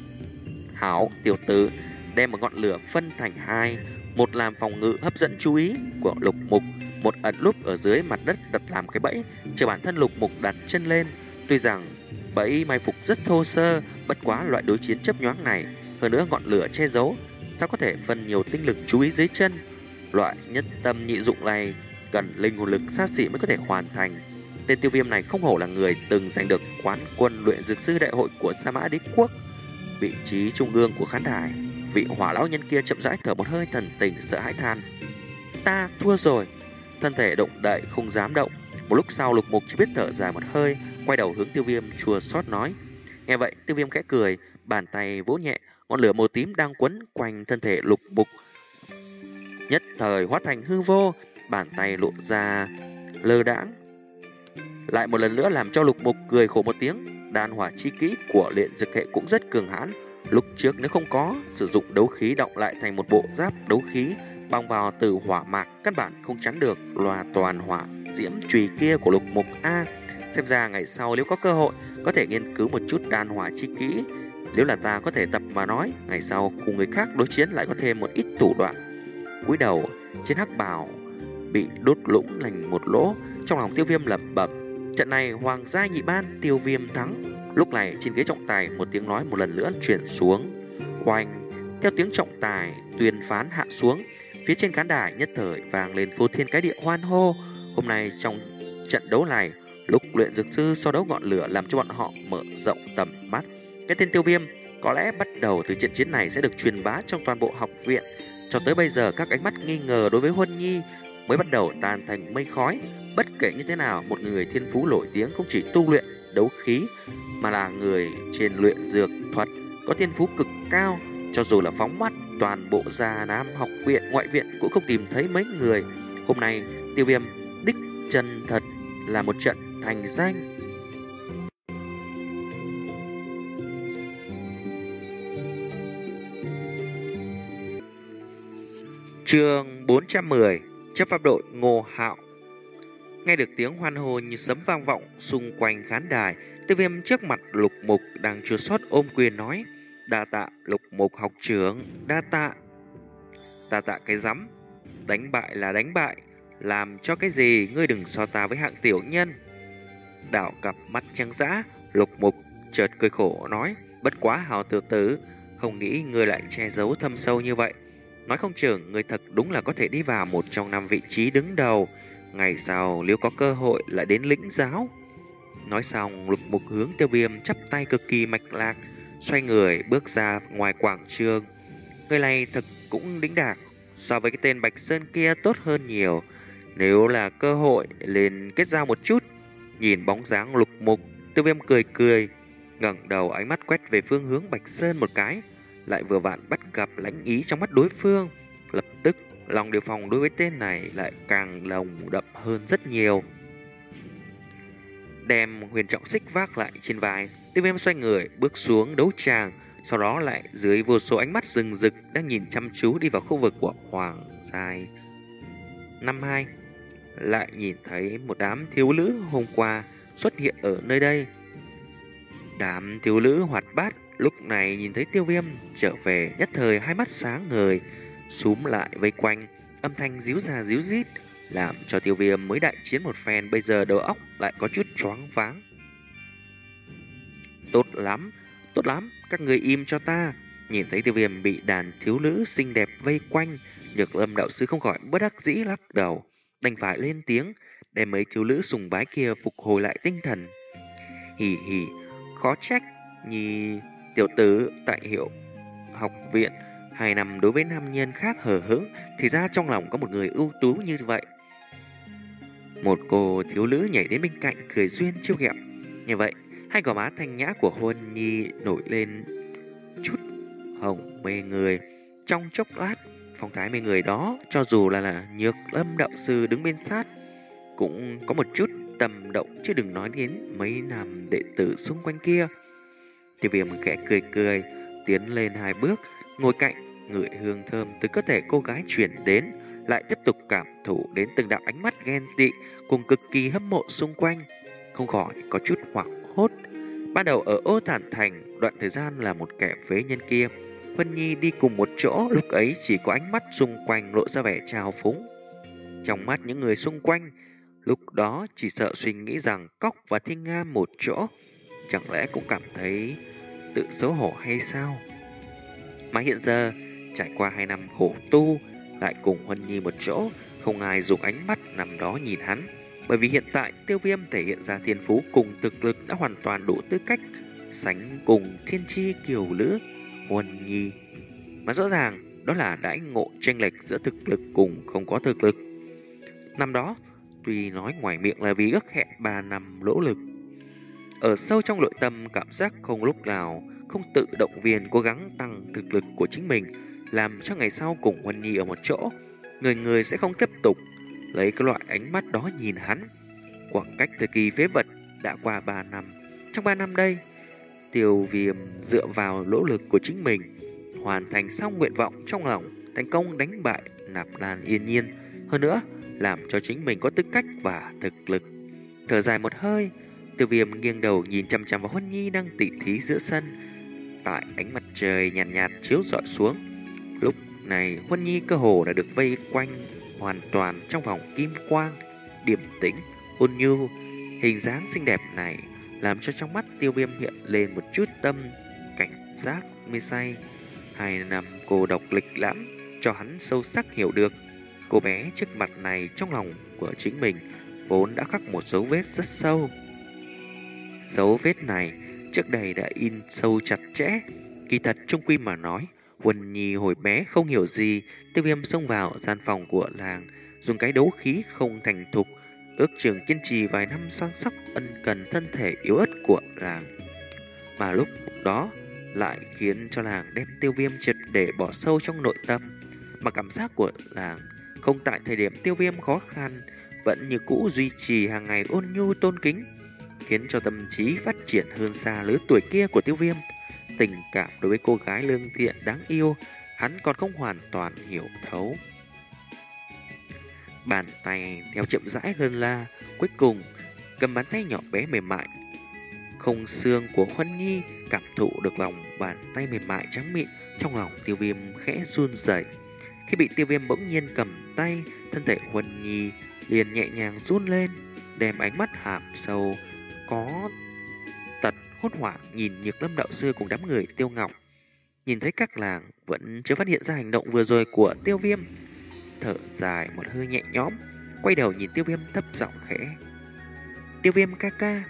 Hảo, tiểu tử, đem một ngọn lửa phân thành hai, một làm phòng ngự hấp dẫn chú ý của Lục Mục, một ẩn núp ở dưới mặt đất đặt làm cái bẫy chờ bản thân Lục Mục đặt chân lên. Tuy rằng bẫy mai phục rất thô sơ, bất quá loại đối chiến chấp nhoáng này, hơn nữa ngọn lửa che giấu, sao có thể phân nhiều tinh lực chú ý dưới chân. Loại nhất tâm nhị dụng này cần linh hồn lực xa xỉ mới có thể hoàn thành. Tên Tiêu Viêm này không hổ là người từng giành được quán quân luyện dược sư đại hội của Sa Mã Đế Quốc. Vị trí trung ương của khán đài, vị hỏa lão nhân kia chậm rãi thở một hơi thần tình sợ hãi than: ta thua rồi. Thân thể động đậy không dám động. Một lúc sau Lục Mục chỉ biết thở dài một hơi, quay đầu hướng Tiêu Viêm chua xót nói. Nghe vậy Tiêu Viêm khẽ cười, bàn tay vỗ nhẹ, ngọn lửa màu tím đang quấn quanh thân thể Lục Mục nhất thời hóa thành hư vô, bàn tay lộ ra lơ đãng, lại một lần nữa làm cho Lục Mục cười khổ một tiếng. Đan hỏa chi kỹ của luyện dược hệ cũng rất cường hãn. Lúc trước nếu không có sử dụng đấu khí động lại thành một bộ giáp đấu khí băng vào từ hỏa mạc, căn bản không chắn được loa toàn hỏa diễm chùy kia của Lục Mục a. Xem ra ngày sau nếu có cơ hội có thể nghiên cứu một chút đan hỏa chi kỹ. Nếu là ta có thể tập mà nói, ngày sau cùng người khác đối chiến lại có thêm một ít thủ đoạn. Cúi đầu trên hắc bào bị đốt lũng lành một lỗ, trong lòng Tiêu Viêm lẩm bẩm: trận này hoàng gia nhị ban Tiêu Viêm thắng. Lúc này trên ghế trọng tài một tiếng nói một lần nữa truyền xuống. Oanh! Theo tiếng trọng tài tuyên phán hạ xuống, phía trên khán đài nhất thời vang lên phô thiên cái địa hoan hô. Hôm nay trong trận đấu này, lúc luyện dược sư so đấu ngọn lửa làm cho bọn họ mở rộng tầm mắt. Cái tên Tiêu Viêm có lẽ bắt đầu từ trận chiến này sẽ được truyền bá trong toàn bộ học viện. Cho tới bây giờ các ánh mắt nghi ngờ đối với Huân Nhi mới bắt đầu tan thành mây khói. Bất kể như thế nào, một người thiên phú nổi tiếng không chỉ tu luyện đấu khí mà là người trên luyện dược thuật có thiên phú cực cao. Cho dù là phóng mắt toàn bộ Già Nam học viện, ngoại viện cũng không tìm thấy mấy người. Hôm nay Tiêu Viêm đích chân thật là một trận thành danh. Chương bốn trăm mười, chấp pháp đội Ngô Hạo. Nghe được tiếng hoan hô như sấm vang vọng xung quanh khán đài, Tiêu Viêm trước mặt Lục Mục đang chua xót ôm quyền nói: đa tạ Lục Mục học trưởng, đa tạ. Đa tạ cái rắm, đánh bại là đánh bại, làm cho cái gì, ngươi đừng so ta với hạng tiểu nhân. Đảo cặp mắt trắng dã, Lục Mục chợt cười khổ nói: bất quá Hào tiểu tử, không nghĩ ngươi lại che giấu thâm sâu như vậy. Nói không chừng ngươi thật đúng là có thể đi vào một trong năm vị trí đứng đầu, ngày sau nếu có cơ hội lại đến lĩnh giáo. Nói xong, Lục Mục hướng Tiêu Viêm chắp tay cực kỳ mạch lạc, xoay người bước ra ngoài quảng trường. Người này thật cũng đĩnh đạc, so với cái tên Bạch Sơn kia tốt hơn nhiều. Nếu là cơ hội lên kết giao một chút. Nhìn bóng dáng Lục Mục, Tiêu Viêm cười cười, ngẩng đầu ánh mắt quét về phương hướng Bạch Sơn một cái, lại vừa vặn bắt gặp lãnh ý trong mắt đối phương. Lập tức lòng đề phòng đối với tên này lại càng lồng đậm hơn rất nhiều. Đem huyền trọng xích vác lại trên vai, Tiêu Viêm xoay người bước xuống đấu tràng, sau đó lại dưới vô số ánh mắt rừng rực đang nhìn chăm chú đi vào khu vực của Hoàng Giai năm hai. Lại nhìn thấy một đám thiếu nữ hôm qua xuất hiện ở nơi đây. Đám thiếu nữ hoạt bát lúc này nhìn thấy Tiêu Viêm trở về, nhất thời hai mắt sáng ngời, xúm lại vây quanh, âm thanh díu ra díu dít, làm cho Tiêu Viêm mới đại chiến một phen bây giờ đầu óc lại có chút choáng váng. Tốt lắm, tốt lắm, các người im cho ta. Nhìn thấy Tiêu Viêm bị đàn thiếu nữ xinh đẹp vây quanh, Nhược Lâm đạo sư không khỏi bất đắc dĩ lắc đầu, đành phải lên tiếng, đem mấy thiếu nữ sùng bái kia phục hồi lại tinh thần. Hì hì, khó trách Nhi tiểu tử tại Hiệu học viện hai năm đối với nam nhân khác hờ hững, thì ra trong lòng có một người ưu tú như vậy. Một cô thiếu nữ nhảy đến bên cạnh cười duyên chiêu ghẹo. Như vậy, hai gò má thanh nhã của Huân Nhi nổi lên chút hồng mê người. Trong chốc lát, phong thái mê người đó, cho dù là, là Nhược Lâm đạo sư đứng bên sát, cũng có một chút tâm động, chứ đừng nói đến mấy nam đệ tử xung quanh kia. Tiêu Viêm khẽ cười cười, tiến lên hai bước, ngồi cạnh, ngửi hương thơm từ cơ thể cô gái chuyển đến, lại tiếp tục cảm thụ đến từng đạo ánh mắt ghen tị cùng cực kỳ hâm mộ xung quanh, không khỏi có chút hoảng hốt. Ban đầu ở Ô Thản Thành, đoạn thời gian là một kẻ phế nhân kia, Huân Nhi đi cùng một chỗ, lúc ấy chỉ có ánh mắt xung quanh lộ ra vẻ trào phúng. Trong mắt những người xung quanh, lúc đó chỉ sợ suy nghĩ rằng Cóc và Thiên Nga một chỗ, chẳng lẽ cũng cảm thấy tự xấu hổ hay sao? Mà hiện giờ, trải qua hai năm khổ tu, lại cùng Huân Nhi một chỗ, không ai dùng ánh mắt nằm đó nhìn hắn. Bởi vì hiện tại Tiêu Viêm thể hiện ra thiên phú cùng thực lực đã hoàn toàn đủ tư cách sánh cùng thiên chi kiều nữ Huân Nhi. Mà rõ ràng đó là đãi ngộ chênh lệch giữa thực lực cùng không có thực lực. Năm đó, tuy nói ngoài miệng là vì ước hẹn ba năm nỗ lực, ở sâu trong nội tâm cảm giác không lúc nào không tự động viên cố gắng tăng thực lực của chính mình, làm cho ngày sau cùng Huân Nhi ở một chỗ, người người sẽ không tiếp tục lấy cái loại ánh mắt đó nhìn hắn. Khoảng cách thời kỳ phế vật đã qua ba năm. Trong ba năm đây, Tiêu Viêm dựa vào nỗ lực của chính mình, hoàn thành xong nguyện vọng trong lòng, thành công đánh bại Nạp Lan Yên Nhiên. Hơn nữa, làm cho chính mình có tư cách và thực lực. Thở dài một hơi, Tiêu Viêm nghiêng đầu nhìn chăm chăm vào Huân Nhi đang tỉ thí giữa sân. Tại ánh mặt trời nhàn nhạt, nhạt chiếu rọi xuống, lúc này Huân Nhi cơ hồ đã được vây quanh hoàn toàn trong vòng kim quang, điềm tĩnh, ôn nhu. Hình dáng xinh đẹp này làm cho trong mắt Tiêu Viêm hiện lên một chút tâm cảnh giác mê say. Hai năm cô độc lịch lãm cho hắn sâu sắc hiểu được cô bé trước mặt này trong lòng của chính mình vốn đã khắc một dấu vết rất sâu. Dấu vết này trước đây đã in sâu chặt chẽ. Kỳ thật trung quy mà nói, Huân Nhi hồi bé không hiểu gì. Tiêu Viêm xông vào gian phòng của làng, dùng cái đấu khí không thành thục, ước chừng kiên trì vài năm săn sóc ân cần thân thể yếu ớt của làng. Mà lúc đó lại khiến cho làng đem Tiêu Viêm triệt để bỏ sâu trong nội tâm. Mà cảm giác của làng không tại thời điểm Tiêu Viêm khó khăn, vẫn như cũ duy trì hàng ngày ôn nhu tôn kính, khiến cho tâm trí phát triển hơn xa lứa tuổi kia của Tiêu Viêm. Tình cảm đối với cô gái lương thiện đáng yêu, hắn còn không hoàn toàn hiểu thấu. Bàn tay theo chậm rãi hơn la, cuối cùng cầm bàn tay nhỏ bé mềm mại không xương của Huân Nhi, cảm thụ được lòng bàn tay mềm mại trắng mịn. Trong lòng Tiêu Viêm khẽ run rẩy. Khi bị Tiêu Viêm bỗng nhiên cầm tay, thân thể Huân Nhi liền nhẹ nhàng run lên, đem ánh mắt hàm sâu có tật hốt hoảng nhìn Nhược Lâm đạo sư cùng đám người Tiêu Ngọc. Nhìn thấy các làng vẫn chưa phát hiện ra hành động vừa rồi của Tiêu Viêm, thở dài một hơi nhẹ nhõm, quay đầu nhìn Tiêu Viêm thấp giọng khẽ: Tiêu Viêm ca ca,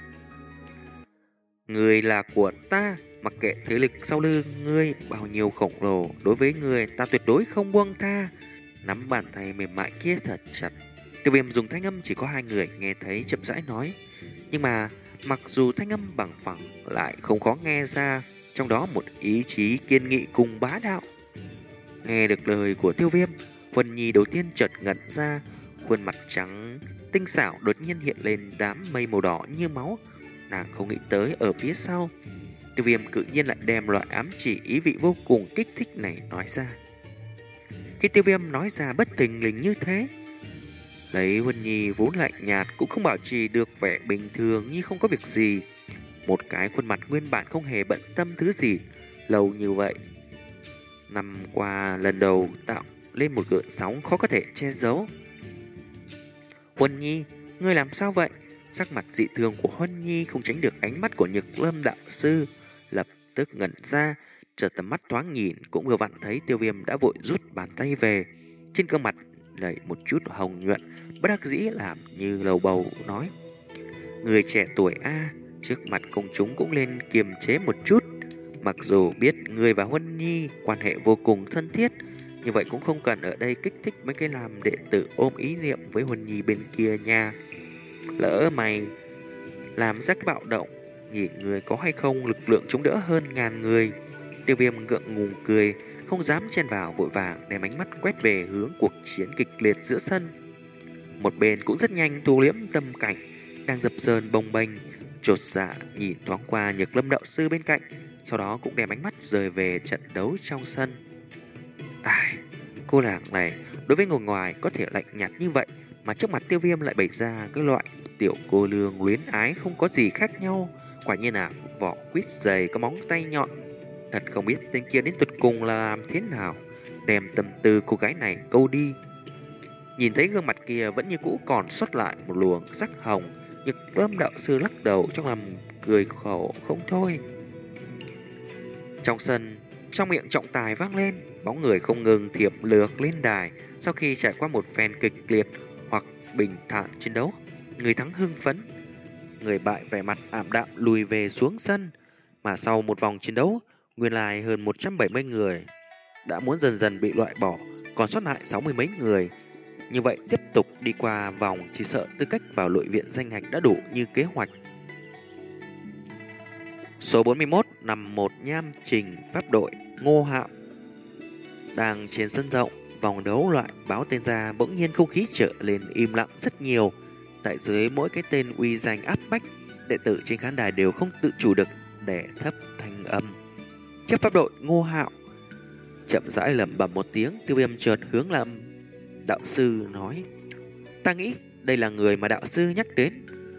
người là của ta, mặc kệ thế lực sau lưng ngươi bao nhiêu khổng lồ, đối với người ta tuyệt đối không buông tha. Nắm bàn tay mềm mại kia thật chặt, Tiêu Viêm dùng thanh âm chỉ có hai người nghe thấy chậm rãi nói. Nhưng mà mặc dù thanh âm bằng phẳng lại không khó nghe ra trong đó một ý chí kiên nghị cùng bá đạo. Nghe được lời của Tiêu Viêm, Huân Nhi đầu tiên chợt ngẩn ra, khuôn mặt trắng tinh xảo đột nhiên hiện lên đám mây màu đỏ như máu. Nàng không nghĩ tới ở phía sau, Tiêu Viêm tự nhiên lại đem loại ám chỉ ý vị vô cùng kích thích này nói ra. Khi Tiêu Viêm nói ra bất thình lình như thế, lấy Huân Nhi vốn lạnh nhạt cũng không bảo trì được vẻ bình thường như không có việc gì. một cái khuôn mặt nguyên bản không hề bận tâm thứ gì. Lâu như vậy, năm qua lần đầu tạo lên một gợn sóng khó có thể che giấu. Huân Nhi, ngươi làm sao vậy? Sắc mặt dị thường của Huân Nhi không tránh được ánh mắt của Nhược Lâm đạo sư, lập tức ngẩn ra, chợt tầm mắt thoáng nhìn cũng vừa vặn thấy Tiêu Viêm đã vội rút bàn tay về. Trên gương mặt lầy một chút hồng nhuận, bất đắc dĩ làm như lầu bầu nói: người trẻ tuổi a, trước mặt công chúng cũng lên kiềm chế một chút. Mặc dù biết người và Huân Nhi quan hệ vô cùng thân thiết, như vậy cũng không cần ở đây kích thích mấy cái làm đệ tử ôm ý niệm với Huân Nhi bên kia nha. Lỡ mày làm ra cái bạo động, nhìn người có hay không lực lượng chống đỡ hơn ngàn người. Tiêu Viêm ngượng ngùng cười, không dám chen vào, vội vàng đem ánh mắt quét về hướng cuộc chiến kịch liệt giữa sân. Một bên cũng rất nhanh thu liễm tâm cảnh đang dập dờn bồng bềnh, chột dạ nhìn thoáng qua Nhược Lâm đạo sư bên cạnh, sau đó cũng đem ánh mắt rời về trận đấu trong sân. Ai, cô nàng này đối với người ngoài có thể lạnh nhạt như vậy, mà trước mặt Tiêu Viêm lại bày ra cái loại tiểu cô nương luyến ái không có gì khác nhau. Quả nhiên là vỏ quýt dày có móng tay nhọn. Thật không biết tên kia đến tuyệt cùng là làm thế nào đem tâm tư cô gái này câu đi. Nhìn thấy gương mặt kia vẫn như cũ còn sót lại một luồng sắc hồng, Nhược Lâm đạo sư lắc đầu trong lòng cười khổ không thôi. Trong sân, trong miệng trọng tài vang lên, bóng người không ngừng thiệp lược lên đài. Sau khi trải qua một phen kịch liệt hoặc bình thản chiến đấu, người thắng hưng phấn, người bại vẻ mặt ảm đạm lùi về xuống sân. Mà sau một vòng chiến đấu, nguyên lai hơn một trăm bảy mươi người đã muốn dần dần bị loại bỏ, còn sót lại sáu mươi mấy người. Như vậy tiếp tục đi qua vòng, chỉ sợ tư cách vào nội viện danh hạch đã đủ như kế hoạch. Số bốn mươi mốt nằm một nham trình pháp đội Ngô Hạo. Đang trên sân rộng, vòng đấu loại báo tên ra, bỗng nhiên không khí trở lên im lặng rất nhiều. Tại dưới mỗi cái tên uy danh áp bách, đệ tử trên khán đài đều không tự chủ được để thấp thanh âm. Chấp pháp đội Ngô Hạo. Chậm rãi lẩm bẩm một tiếng, Tiêu Viêm chợt hướng Lâm đạo sư nói: ta nghĩ đây là người mà đạo sư nhắc đến.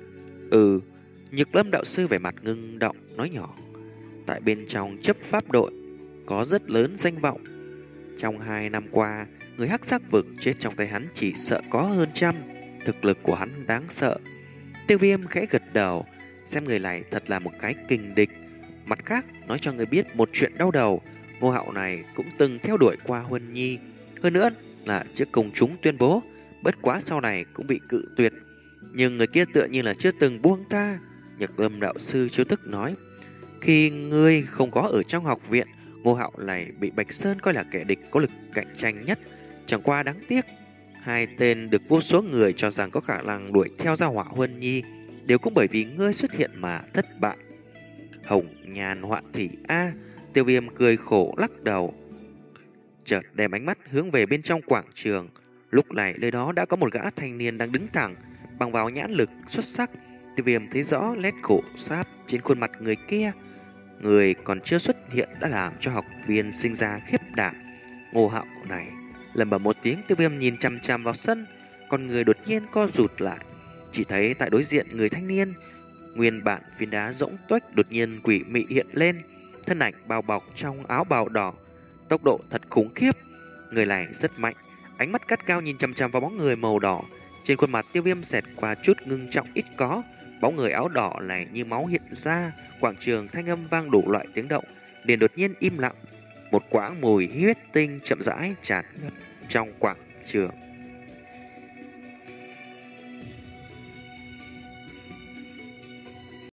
Ừ. Nhược Lâm đạo sư vẻ mặt ngưng động nói nhỏ: tại bên trong chấp pháp đội có rất lớn danh vọng. Trong hai năm qua, người hắc sắc vực chết trong tay hắn chỉ sợ có hơn trăm. Thực lực của hắn đáng sợ. Tiêu Viêm khẽ gật đầu, xem người này thật là một cái kình địch. Mặt khác, nói cho người biết một chuyện đau đầu, Ngô Hạo này cũng từng theo đuổi qua Huân Nhi. Hơn nữa là trước công chúng tuyên bố, bất quá sau này cũng bị cự tuyệt. Nhưng người kia tựa như là chưa từng buông tha. Nhược Lâm đạo sư chiếu thức nói: khi ngươi không có ở trong học viện, Ngô Hạo này bị Bạch Sơn coi là kẻ địch có lực cạnh tranh nhất. Chẳng qua đáng tiếc, hai tên được vô số người cho rằng có khả năng đuổi theo gia hỏa Huân Nhi đều cũng bởi vì ngươi xuất hiện mà thất bại. Hồng nhàn hoạn thủy a. Tiêu Viêm cười khổ lắc đầu, chợt đem ánh mắt hướng về bên trong quảng trường. Lúc này nơi đó đã có một gã thanh niên đang đứng thẳng, bằng vào nhãn lực xuất sắc, Tiêu Viêm thấy rõ nét khổ sáp trên khuôn mặt người kia. Người còn chưa xuất hiện đã làm cho học viên sinh ra khiếp đảm. Ngô Hạo này. Lẩm bẩm một tiếng, Tiêu Viêm nhìn chằm chằm vào sân, con người đột nhiên co rụt lại. Chỉ thấy tại đối diện người thanh niên, nguyên bản viên đá rỗng tuếch đột nhiên quỷ mị hiện lên, thân ảnh bao bọc trong áo bào đỏ, tốc độ thật khủng khiếp. Người này rất mạnh, ánh mắt cắt cao nhìn chằm chằm vào bóng người màu đỏ. Trên khuôn mặt Tiêu Viêm xẹt qua chút ngưng trọng ít có. Bóng người áo đỏ này như máu hiện ra, quảng trường thanh âm vang đủ loại tiếng động, liền đột nhiên im lặng. Một quãng mùi huyết tinh chậm rãi tràn ngập trong quảng trường.